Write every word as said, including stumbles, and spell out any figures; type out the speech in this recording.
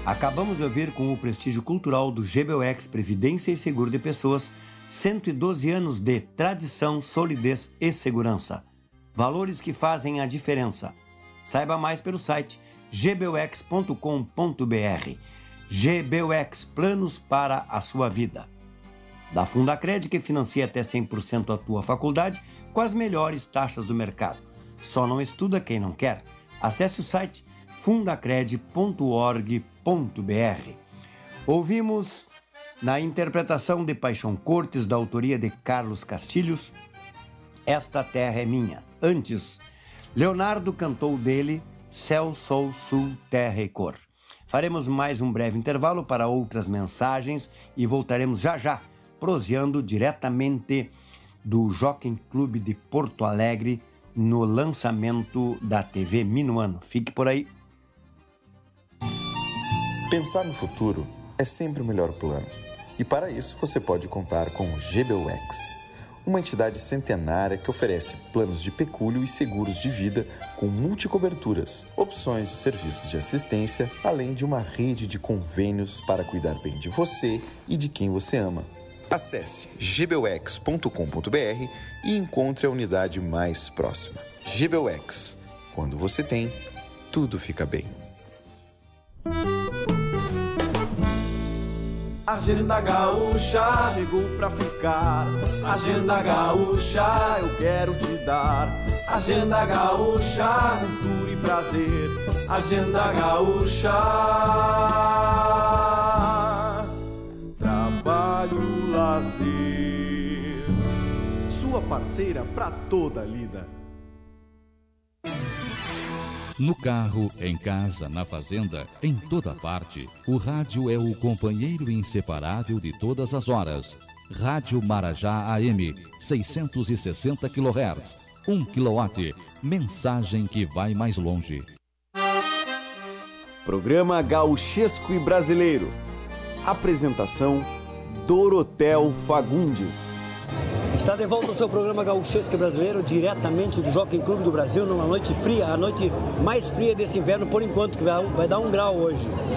Acabamos de ouvir com o prestígio cultural do G B U X Previdência e Seguro de Pessoas, cento e doze anos de tradição, solidez e segurança. Valores que fazem a diferença. Saiba mais pelo site g b u x ponto com ponto b r. G B U X, planos para a sua vida. Da Fundacred, que financia até cem por cento a tua faculdade com as melhores taxas do mercado. Só não estuda quem não quer. Acesse o site fundacred ponto org ponto b r. Ouvimos, na interpretação de Paixão Cortes, da autoria de Carlos Castilhos, Esta Terra é Minha. Antes, Leonardo cantou dele Céu, Sol, Sul, Terra e Cor. Faremos mais um breve intervalo para outras mensagens e voltaremos já já, proseando diretamente do Jockey Clube de Porto Alegre no lançamento da T V Minuano. Fique por aí. Pensar no futuro é sempre o melhor plano. E para isso você pode contar com o G B U X, uma entidade centenária que oferece planos de pecúlio e seguros de vida com multicoberturas, opções de serviços de assistência, além de uma rede de convênios para cuidar bem de você e de quem você ama. Acesse g b u x ponto com ponto b r e encontre a unidade mais próxima. G B U X. Quando você tem, tudo fica bem. Agenda Gaúcha chegou pra ficar. Agenda Gaúcha eu quero te dar. Agenda Gaúcha, cultura e prazer. Agenda Gaúcha, trabalho, lazer. Sua parceira pra toda a lida. No carro, em casa, na fazenda, em toda parte, o rádio é o companheiro inseparável de todas as horas. Rádio Marajá A M, seiscentos e sessenta quilohertz, um quilowatt, mensagem que vai mais longe. Programa Gauchesco e Brasileiro. Apresentação: Dorotel Fagundes. Está de volta o seu programa Gauchesco Brasileiro, diretamente do Jockey Clube do Brasil, numa noite fria, a noite mais fria desse inverno, por enquanto, que vai, vai dar um grau hoje.